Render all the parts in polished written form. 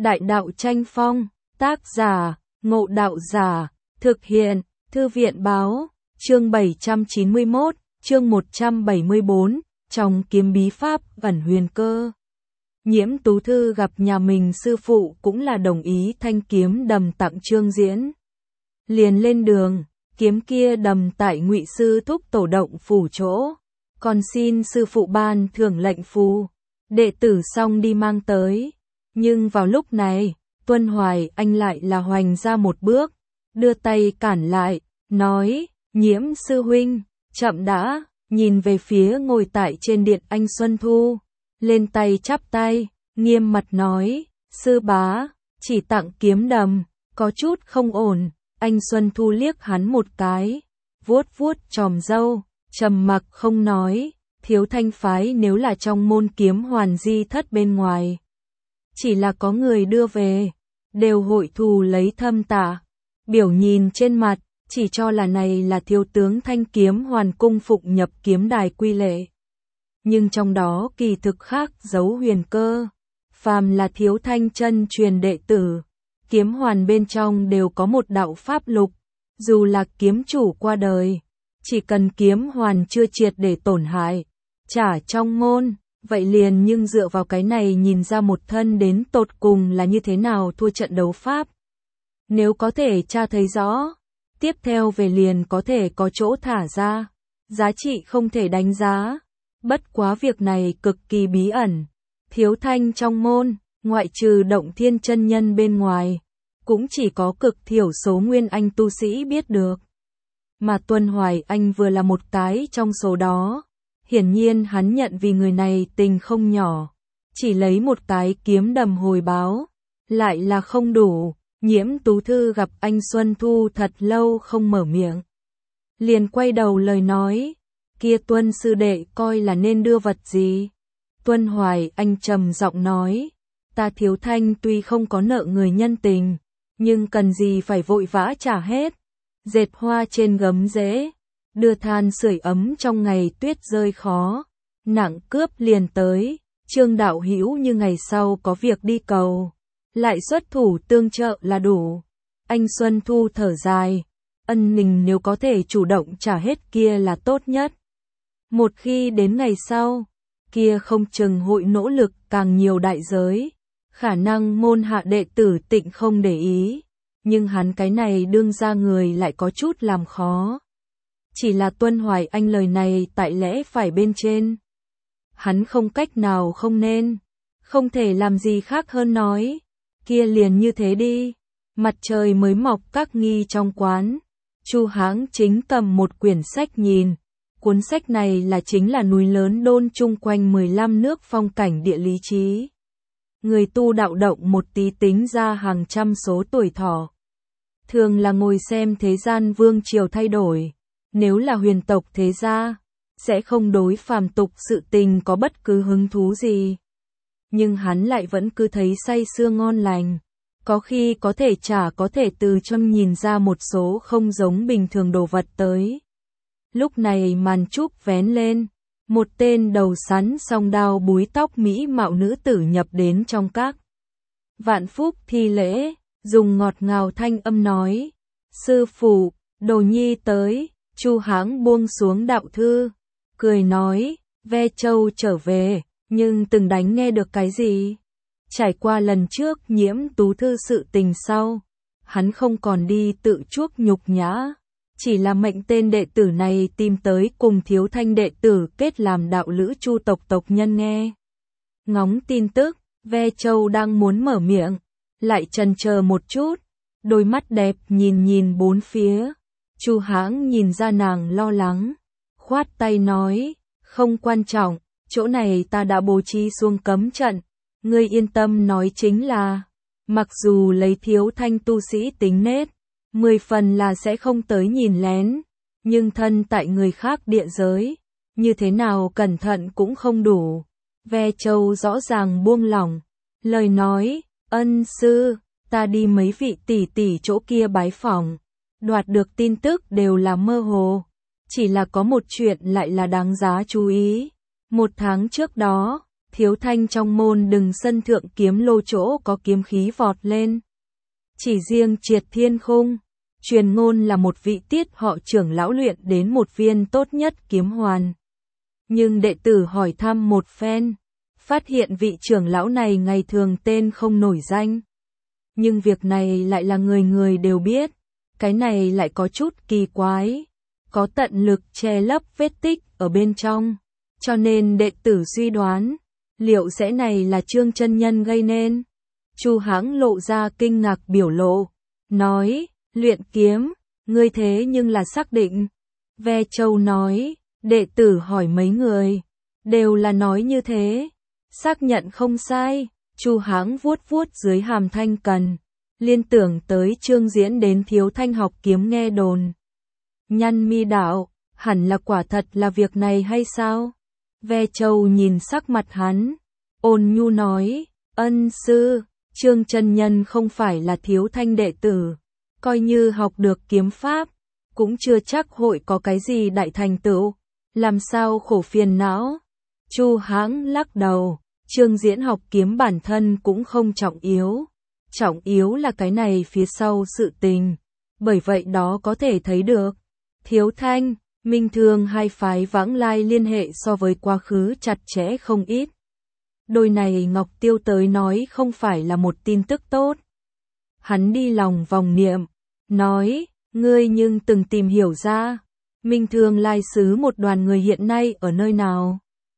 Đại đạo tranh phong, tác giả, Ngộ Đạo Giả, thực hiện, Thư viện báo, chương 791, chương 174, trong kiếm bí pháp ẩn huyền cơ. Nhiễm Tú Thư gặp nhà mình sư phụ cũng là đồng ý thanh kiếm đầm tặng Trương Diễn. Liền lên đường, kiếm kia đầm tại Ngụy sư thúc tổ động phủ chỗ, còn xin sư phụ ban thưởng lệnh phù, đệ tử xong đi mang tới. Nhưng vào lúc này, Tuân Hoài Anh lại là hoành ra một bước, đưa tay cản lại, nói, Nhiễm sư huynh, chậm đã, nhìn về phía ngồi tại trên điện anh Xuân Thu, lên tay chắp tay, nghiêm mặt nói, sư bá, chỉ tặng kiếm đầm, có chút không ổn. Anh Xuân Thu liếc hắn một cái, vuốt vuốt chòm râu, trầm mặc không nói, Thiếu Thanh phái nếu là trong môn kiếm hoàn di thất bên ngoài. Chỉ là có người đưa về, đều hội thù lấy thâm tả, biểu nhìn trên mặt, chỉ cho là này là thiếu tướng thanh kiếm hoàn cung phụng nhập kiếm đài quy lệ. Nhưng trong đó kỳ thực khác giấu huyền cơ, phàm là Thiếu Thanh chân truyền đệ tử, kiếm hoàn bên trong đều có một đạo pháp lục, dù là kiếm chủ qua đời, chỉ cần kiếm hoàn chưa triệt để tổn hại, trả trong môn, vậy liền nhưng dựa vào cái này nhìn ra một thân đến tột cùng là như thế nào thua trận đấu pháp. Nếu có thể tra thấy rõ, tiếp theo về liền có thể có chỗ thả ra, giá trị không thể đánh giá, bất quá việc này cực kỳ bí ẩn, Thiếu Thanh trong môn, ngoại trừ Động Thiên chân nhân bên ngoài, cũng chỉ có cực thiểu số nguyên anh tu sĩ biết được. Mà Tuân Hoài Anh vừa là một cái trong số đó, hiển nhiên hắn nhận vì người này tình không nhỏ, chỉ lấy một cái kiếm đầm hồi báo, lại là không đủ. Nhiễm Tú Thư gặp anh Xuân Thu thật lâu không mở miệng, liền quay đầu lời nói, kia Tuân sư đệ coi là nên đưa vật gì. Tuân Hoài Anh trầm giọng nói, ta Thiếu Thanh tuy không có nợ người nhân tình, nhưng cần gì phải vội vã trả hết. Dệt hoa trên gấm rễ, đưa than sưởi ấm trong ngày tuyết rơi khó, nặng cướp liền tới, Trương đạo hữu như ngày sau có việc đi cầu, lại xuất thủ tương trợ là đủ. Anh Xuân Thu thở dài, ân mình nếu có thể chủ động trả hết kia là tốt nhất. Một khi đến ngày sau, kia không chừng hội nỗ lực càng nhiều đại giới, khả năng môn hạ đệ tử tịnh không để ý, nhưng hắn cái này đương ra người lại có chút làm khó. Chỉ là Tuân Hoài Anh lời này tại lẽ phải bên trên. Hắn không cách nào không nên, không thể làm gì khác hơn nói, kia liền như thế đi. Mặt trời mới mọc các nghi trong quán, Chu Hãng chính cầm một quyển sách nhìn. Cuốn sách này là chính là núi lớn đôn chung quanh 15 nước phong cảnh địa lý trí. Người tu đạo động một tí tính ra hàng trăm số tuổi thọ. Thường là ngồi xem thế gian vương triều thay đổi, nếu là huyền tộc thế gia, sẽ không đối phàm tục sự tình có bất cứ hứng thú gì. Nhưng hắn lại vẫn cứ thấy say sưa ngon lành, có khi có thể có thể từ trong nhìn ra một số không giống bình thường đồ vật tới. Lúc này màn trúc vén lên, một tên đầu sắn song đao búi tóc mỹ mạo nữ tử nhập đến trong các. Vạn Phúc thi lễ, dùng ngọt ngào thanh âm nói, sư phụ, đồ nhi tới. Chu Hãng buông xuống đạo thư, cười nói, Ve Châu trở về, nhưng từng đánh nghe được cái gì? Trải qua lần trước Nhiễm Tú Thư sự tình sau, hắn không còn đi tự chuốc nhục nhã, chỉ là mệnh tên đệ tử này tìm tới cùng Thiếu Thanh đệ tử kết làm đạo lữ Chu tộc tộc nhân nghe. Ngóng tin tức, Ve Châu đang muốn mở miệng, lại chần chờ một chút, đôi mắt đẹp nhìn bốn phía. Chu Hãng nhìn ra nàng lo lắng, khoát tay nói, không quan trọng, chỗ này ta đã bố trí xuống cấm trận, ngươi yên tâm nói chính là, mặc dù lấy Thiếu Thanh tu sĩ tính nết, 10 phần là sẽ không tới nhìn lén, nhưng thân tại người khác địa giới, như thế nào cẩn thận cũng không đủ. Ve Châu rõ ràng buông lỏng, lời nói, ân sư, ta đi mấy vị tỷ tỷ chỗ kia bái phỏng. Đoạt được tin tức đều là mơ hồ, chỉ là có một chuyện lại là đáng giá chú ý. 1 tháng trước đó, Thiếu Thanh trong môn đừng sân thượng kiếm lô chỗ có kiếm khí vọt lên. Chỉ riêng Triệt Thiên Khung, truyền ngôn là một vị Tiết họ trưởng lão luyện đến một viên tốt nhất kiếm hoàn. Nhưng đệ tử hỏi thăm một phen, phát hiện vị trưởng lão này ngày thường tên không nổi danh. Nhưng việc này lại là người người đều biết, cái này lại có chút kỳ quái, có tận lực che lấp vết tích ở bên trong, cho nên đệ tử suy đoán, liệu sẽ này là Trương chân nhân gây nên. Chu Hãng lộ ra kinh ngạc biểu lộ, nói, luyện kiếm, ngươi thế nhưng là xác định. Ve Châu nói, đệ tử hỏi mấy người, đều là nói như thế, xác nhận không sai. Chu Hãng vuốt vuốt dưới hàm thanh cần, liên tưởng tới Trương Diễn đến Thiếu Thanh học kiếm nghe đồn. Nhăn mi đạo, hẳn là quả thật là việc này hay sao? Ve Châu nhìn sắc mặt hắn, ôn nhu nói, ân sư, Trương chân nhân không phải là Thiếu Thanh đệ tử, coi như học được kiếm pháp, cũng chưa chắc hội có cái gì đại thành tựu, làm sao khổ phiền não. Chu Hãng lắc đầu, Trương Diễn học kiếm bản thân cũng không trọng yếu là cái này phía sau sự tình, bởi vậy đó có thể thấy được, Thiếu Thanh, Minh Thương hai phái vãng lai liên hệ so với quá khứ chặt chẽ không ít. Đôi này Ngọc Tiêu tới nói không phải là một tin tức tốt. Hắn đi lòng vòng niệm, nói, ngươi nhưng từng tìm hiểu ra, Minh Thương lai xứ một đoàn người hiện nay ở nơi nào?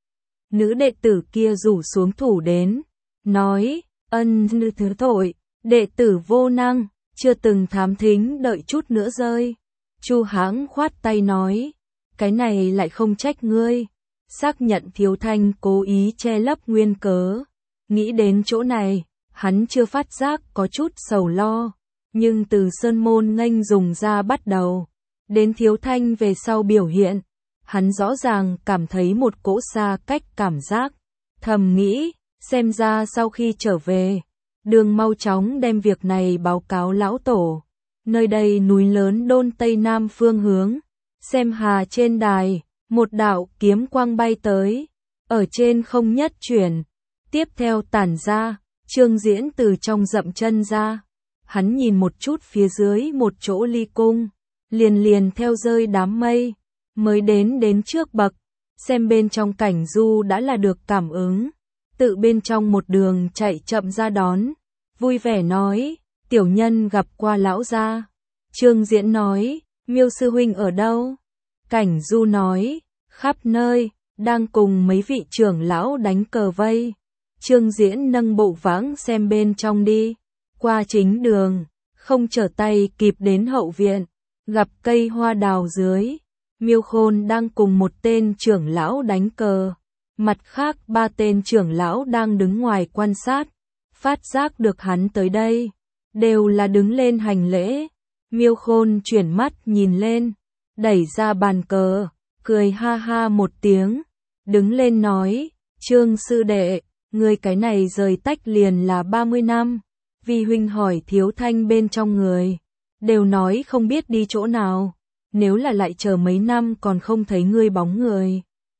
Nữ đệ tử kia rủ xuống thủ đến, nói, ân nữ thứ tội, đệ tử vô năng, chưa từng thám thính đợi chút nữa rơi. Chu Hãng khoát tay nói, cái này lại không trách ngươi, xác nhận Thiếu Thanh cố ý che lấp nguyên cớ. Nghĩ đến chỗ này, hắn chưa phát giác có chút sầu lo, nhưng từ Sơn Môn nghênh dùng ra bắt đầu, đến Thiếu Thanh về sau biểu hiện, hắn rõ ràng cảm thấy một cỗ xa cách cảm giác, thầm nghĩ, xem ra sau khi trở về, đường mau chóng đem việc này báo cáo lão tổ. Nơi đây núi lớn đôn tây nam phương hướng, xem hà trên đài, một đạo kiếm quang bay tới, ở trên không nhất chuyển, tiếp theo tản ra, Trương Diễn từ trong dậm chân ra, hắn nhìn một chút phía dưới một chỗ ly cung, liền theo rơi đám mây, mới đến trước bậc, xem bên trong cảnh du đã là được cảm ứng, tự bên trong một đường chạy chậm ra đón, vui vẻ nói, tiểu nhân gặp qua lão gia. Trương Diễn nói, Miêu sư huynh ở đâu? Cảnh du nói, khắp nơi, đang cùng mấy vị trưởng lão đánh cờ vây. Trương Diễn nâng bộ vãng xem bên trong đi, qua chính đường, không trở tay kịp đến hậu viện, gặp cây hoa đào dưới. Miêu Khôn đang cùng một tên trưởng lão đánh cờ, mặt khác ba tên trưởng lão đang đứng ngoài quan sát, phát giác được hắn tới đây, đều là đứng lên hành lễ. Miêu Khôn chuyển mắt nhìn lên, đẩy ra bàn cờ, cười ha ha một tiếng, đứng lên nói, Trương sư đệ, người cái này rời tách liền là 30 năm, vì huynh hỏi Thiếu Thanh bên trong người, đều nói không biết đi chỗ nào, nếu là lại chờ mấy năm còn không thấy ngươi bóng người.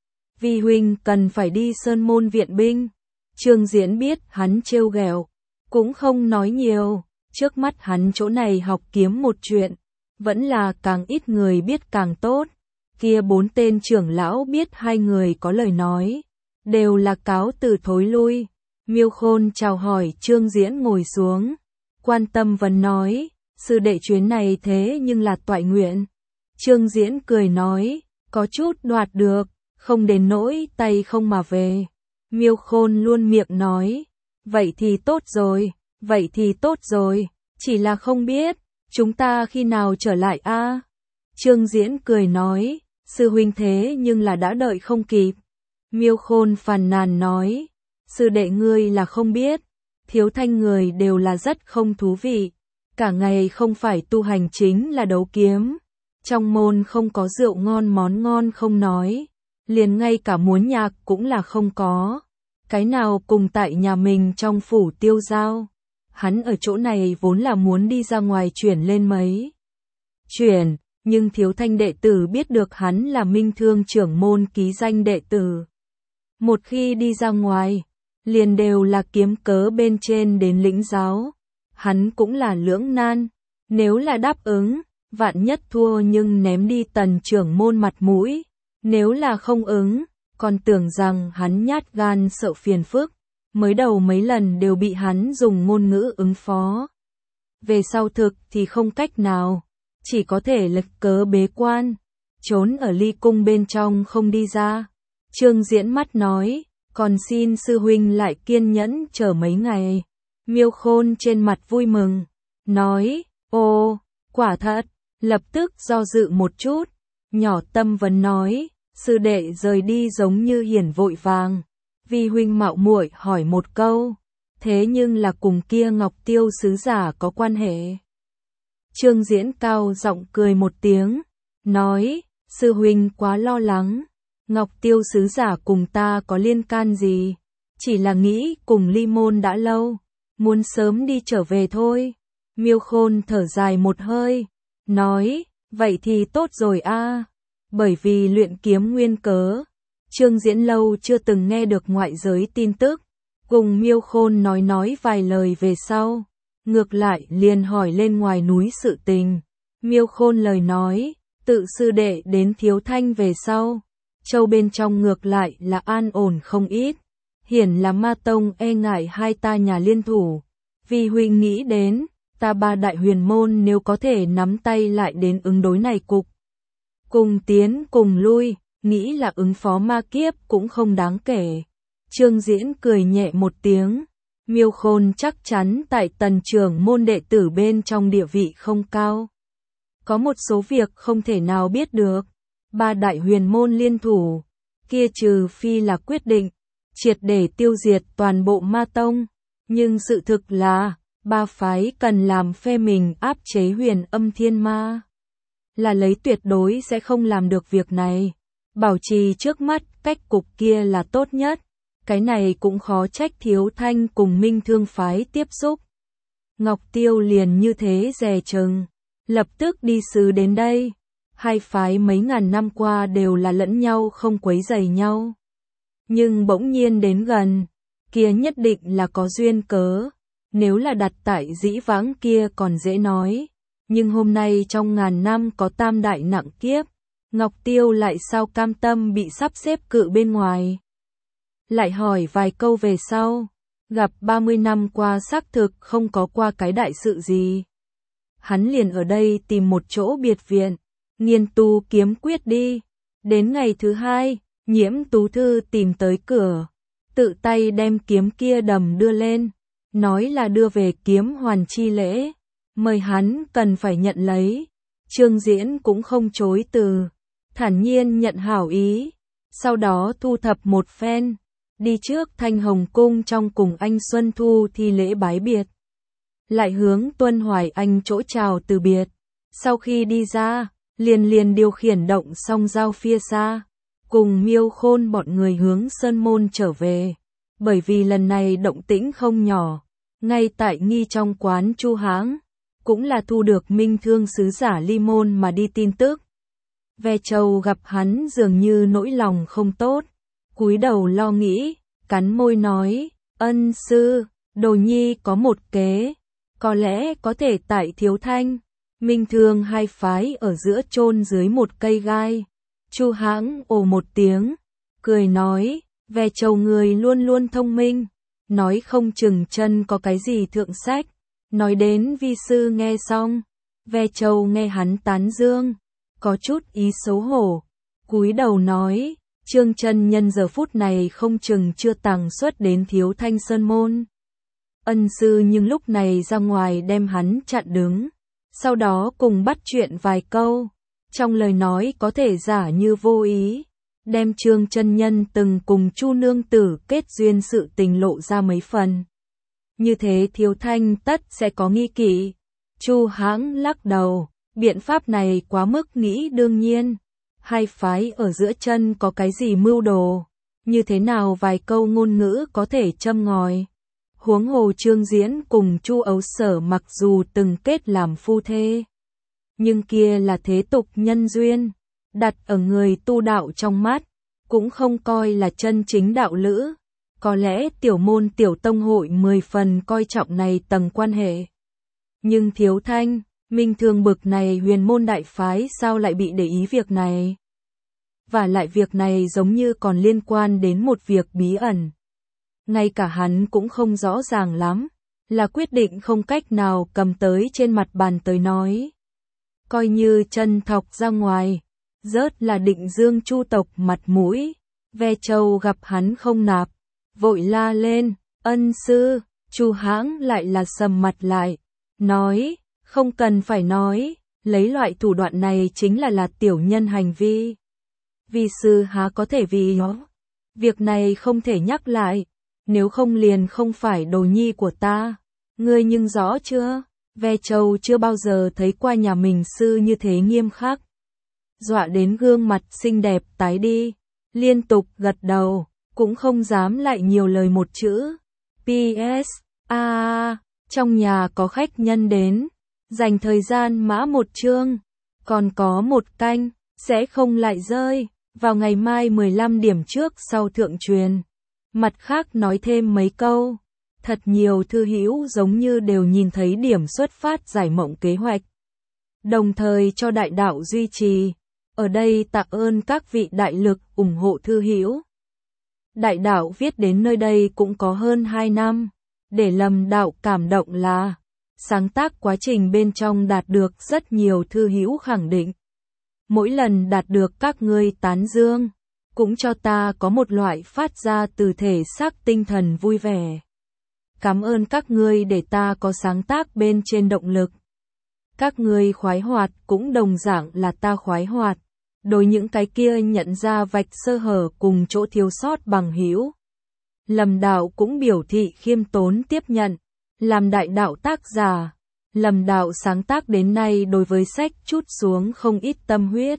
Vì huynh cần phải đi Sơn Môn viện binh. Trương Diễn biết hắn trêu ghẹo, cũng không nói nhiều, trước mắt hắn chỗ này học kiếm một chuyện, vẫn là càng ít người biết càng tốt. Kia bốn tên trưởng lão biết hai người có lời nói, đều là cáo từ thối lui. Miêu Khôn chào hỏi Trương Diễn ngồi xuống, quan tâm vấn nói, sư đệ chuyến này thế nhưng là toại nguyện. Trương Diễn cười nói, có chút đoạt được, không đến nỗi tay không mà về. Miêu Khôn luôn miệng nói, vậy thì tốt rồi, chỉ là không biết, chúng ta khi nào trở lại a? Trương Diễn cười nói, sư huynh thế nhưng là đã đợi không kịp. Miêu Khôn phàn nàn nói, sư đệ ngươi là không biết, Thiếu Thanh người đều là rất không thú vị, cả ngày không phải tu hành chính là đấu kiếm. Trong môn không có rượu ngon món ngon không nói, liền ngay cả muốn nhạc cũng là không có. Cái nào cùng tại nhà mình trong phủ tiêu giao. Hắn ở chỗ này vốn là muốn đi ra ngoài chuyển lên mấy. Nhưng Thiếu Thanh đệ tử biết được hắn là Minh Thương trưởng môn ký danh đệ tử. một khi đi ra ngoài, liền đều là kiếm cớ bên trên đến lĩnh giáo. Hắn cũng là lưỡng nan, nếu là đáp ứng, vạn nhất thua nhưng ném đi Tần trưởng môn mặt mũi, nếu là không ứng, còn tưởng rằng hắn nhát gan sợ phiền phức, mới đầu mấy lần đều bị hắn dùng ngôn ngữ ứng phó. Về sau thực thì không cách nào, chỉ có thể lật cớ bế quan, trốn ở ly cung bên trong không đi ra. Trương Diễn mắt nói, còn xin sư huynh lại kiên nhẫn chờ mấy ngày. Miêu Khôn trên mặt vui mừng, nói, ô, quả thật, lập tức do dự một chút, nhỏ tâm vấn nói, sư đệ rời đi giống như hiển vội vàng, vì huynh mạo muội hỏi một câu, thế nhưng là cùng kia Ngọc Tiêu sứ giả có quan hệ. Trương Diễn cao giọng cười một tiếng, nói, sư huynh quá lo lắng, Ngọc Tiêu sứ giả cùng ta có liên can gì, chỉ là nghĩ cùng ly môn đã lâu, muốn sớm đi trở về thôi. Miêu Khôn thở dài một hơi, nói, vậy thì tốt rồi a. Bởi vì luyện kiếm nguyên cớ, Trương Diễn lâu chưa từng nghe được ngoại giới tin tức, cùng Miêu Khôn nói vài lời về sau, ngược lại liền hỏi lên ngoài núi sự tình. Miêu Khôn lời nói, tự sư đệ đến Thiếu Thanh về sau, châu bên trong ngược lại là an ổn không ít, hiển là Ma Tông e ngại hai ta nhà liên thủ, vì huynh nghĩ đến, ta ba đại huyền môn nếu có thể nắm tay lại đến ứng đối này cục. Cùng tiến cùng lui, nghĩ là ứng phó ma kiếp cũng không đáng kể. Trương Diễn cười nhẹ một tiếng, Miêu Khôn chắc chắn tại Tần trưởng môn đệ tử bên trong địa vị không cao. Có một số việc không thể nào biết được, ba đại huyền môn liên thủ, kia trừ phi là quyết định, triệt để tiêu diệt toàn bộ Ma Tông, nhưng sự thực là, ba phái cần làm phe mình áp chế Huyền Âm Thiên Ma. Là lấy tuyệt đối sẽ không làm được việc này, bảo trì trước mắt cách cục kia là tốt nhất, cái này cũng khó trách Thiếu Thanh cùng Minh Thương phái tiếp xúc. Ngọc Tiêu liền như thế dè chừng, lập tức đi sứ đến đây, hai phái mấy ngàn năm qua đều là lẫn nhau không quấy rầy nhau. Nhưng bỗng nhiên đến gần, kia nhất định là có duyên cớ, nếu là đặt tại dĩ vãng kia còn dễ nói. Nhưng hôm nay trong ngàn năm có tam đại nặng kiếp, Ngọc Tiêu lại sao cam tâm bị sắp xếp cự bên ngoài. Lại hỏi vài câu về sau, gặp 30 năm qua xác thực không có qua cái đại sự gì. Hắn liền ở đây tìm một chỗ biệt viện, nghiên tu kiếm quyết đi. Đến ngày thứ hai, Nhiễm Tú Thư tìm tới cửa, tự tay đem kiếm kia đầm đưa lên, nói là đưa về kiếm hoàn chi lễ. Mời hắn cần phải nhận lấy. Trương Diễn cũng không chối từ, thản nhiên nhận hảo ý, sau đó thu thập một phen, đi trước Thanh Hồng Cung trong cùng anh Xuân Thu thi lễ bái biệt. Lại hướng Tuân Hoài Anh chỗ chào từ biệt, sau khi đi ra, liền điều khiển động song giao phía xa, cùng Miêu Khôn bọn người hướng Sơn Môn trở về, bởi vì lần này động tĩnh không nhỏ, ngay tại nghi trong quán Chu Hãng. Cũng là thu được Minh Thương sứ giả ly môn mà đi tin tức. Ve Châu gặp hắn dường như nỗi lòng không tốt, cúi đầu lo nghĩ, cắn môi nói, ân sư, đồ nhi có một kế, có lẽ có thể tại Thiếu Thanh, Minh Thương hai phái ở giữa chôn dưới một cây gai. Chu Hãng ồ một tiếng, cười nói, Ve Châu người luôn luôn thông minh, nói không chừng chân có cái gì thượng sách. Nói đến vi sư nghe xong, Ve Châu nghe hắn tán dương, có chút ý xấu hổ, cúi đầu nói, Trương chân nhân giờ phút này không chừng chưa tàng xuất đến Thiếu Thanh Sơn Môn. Ân sư nhưng lúc này ra ngoài đem hắn chặn đứng, sau đó cùng bắt chuyện vài câu, trong lời nói có thể giả như vô ý, đem Trương chân nhân từng cùng Chu nương tử kết duyên sự tình lộ ra mấy phần. Như thế Thiếu Thanh tất sẽ có nghi kỵ. Chu Hãng lắc đầu, biện pháp này quá mức nghĩ đương nhiên. Hai phái ở giữa chân có cái gì mưu đồ, như thế nào vài câu ngôn ngữ có thể châm ngòi. Huống hồ Trương Diễn cùng Chu Ấu Sở mặc dù từng kết làm phu thê, nhưng kia là thế tục nhân duyên, đặt ở người tu đạo trong mắt, cũng không coi là chân chính đạo lữ. Có lẽ tiểu môn tiểu tông hội 10 phần coi trọng này tầng quan hệ. Nhưng Thiếu Thanh, Minh Thương bực này huyền môn đại phái sao lại bị để ý việc này? Và lại việc này giống như còn liên quan đến một việc bí ẩn. Ngay cả hắn cũng không rõ ràng lắm, là quyết định không cách nào cầm tới trên mặt bàn tới nói. Coi như chân thọc ra ngoài, rớt là Định Dương Chu tộc mặt mũi. Ve Châu gặp hắn không nạp, vội la lên, ân sư. Chu Hãng lại là sầm mặt lại, nói, không cần phải nói, lấy loại thủ đoạn này chính là tiểu nhân hành vi. Vi sư há có thể vì nó. Việc này không thể nhắc lại, nếu không liền không phải đồ nhi của ta. Ngươi nhưng rõ chưa? Ve Châu chưa bao giờ thấy qua nhà mình sư như thế nghiêm khắc. Dọa đến gương mặt xinh đẹp tái đi, liên tục gật đầu, cũng không dám lại nhiều lời một chữ. PS, trong nhà có khách nhân đến, dành thời gian mã một chương, còn có một canh, sẽ không lại rơi, vào ngày mai 15 điểm trước sau thượng truyền. Mặt khác nói thêm mấy câu, thật nhiều thư hữu giống như đều nhìn thấy điểm xuất phát giải mộng kế hoạch. Đồng thời cho đại đạo duy trì, ở đây tạ ơn các vị đại lực ủng hộ thư hữu. Đại đạo viết đến nơi đây cũng có hơn 2 năm, để Lâm đạo cảm động là sáng tác quá trình bên trong đạt được rất nhiều thư hữu khẳng định. Mỗi lần đạt được các ngươi tán dương, cũng cho ta có một loại phát ra từ thể xác tinh thần vui vẻ. Cảm ơn các ngươi để ta có sáng tác bên trên động lực. Các ngươi khoái hoạt cũng đồng dạng là ta khoái hoạt. Đối những cái kia nhận ra vạch sơ hở cùng chỗ thiếu sót bằng hữu. Lâm đạo cũng biểu thị khiêm tốn tiếp nhận. Làm đại đạo tác giả, Lâm đạo sáng tác đến nay đối với sách chút xuống không ít tâm huyết.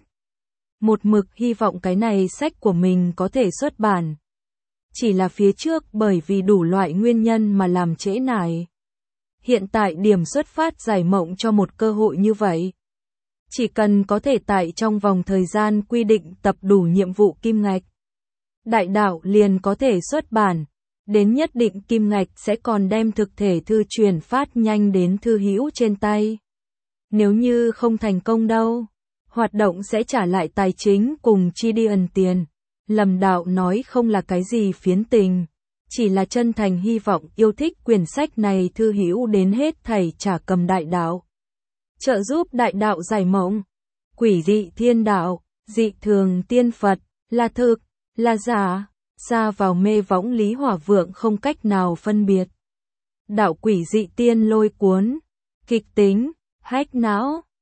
Một mực hy vọng cái này sách của mình có thể xuất bản. Chỉ là phía trước bởi vì đủ loại nguyên nhân mà làm trễ nải. Hiện tại điểm xuất phát giải mộng cho một cơ hội như vậy. Chỉ cần có thể tại trong vòng thời gian quy định tập đủ nhiệm vụ kim ngạch. Đại đạo liền có thể xuất bản. Đến nhất định kim ngạch sẽ còn đem thực thể thư truyền phát nhanh đến thư hữu trên tay. Nếu như không thành công đâu, hoạt động sẽ trả lại tài chính cùng chi đi ẩn tiền. Lâm đạo nói không là cái gì phiến tình, chỉ là chân thành hy vọng yêu thích quyển sách này thư hữu đến hết thảy trả cầm đại đạo. Trợ giúp đại đạo giải mộng, quỷ dị thiên đạo, dị thường tiên Phật, là thực, là giả, xa vào mê võng Lý Hỏa Vượng không cách nào phân biệt. Đạo quỷ dị tiên lôi cuốn, kịch tính, hách não.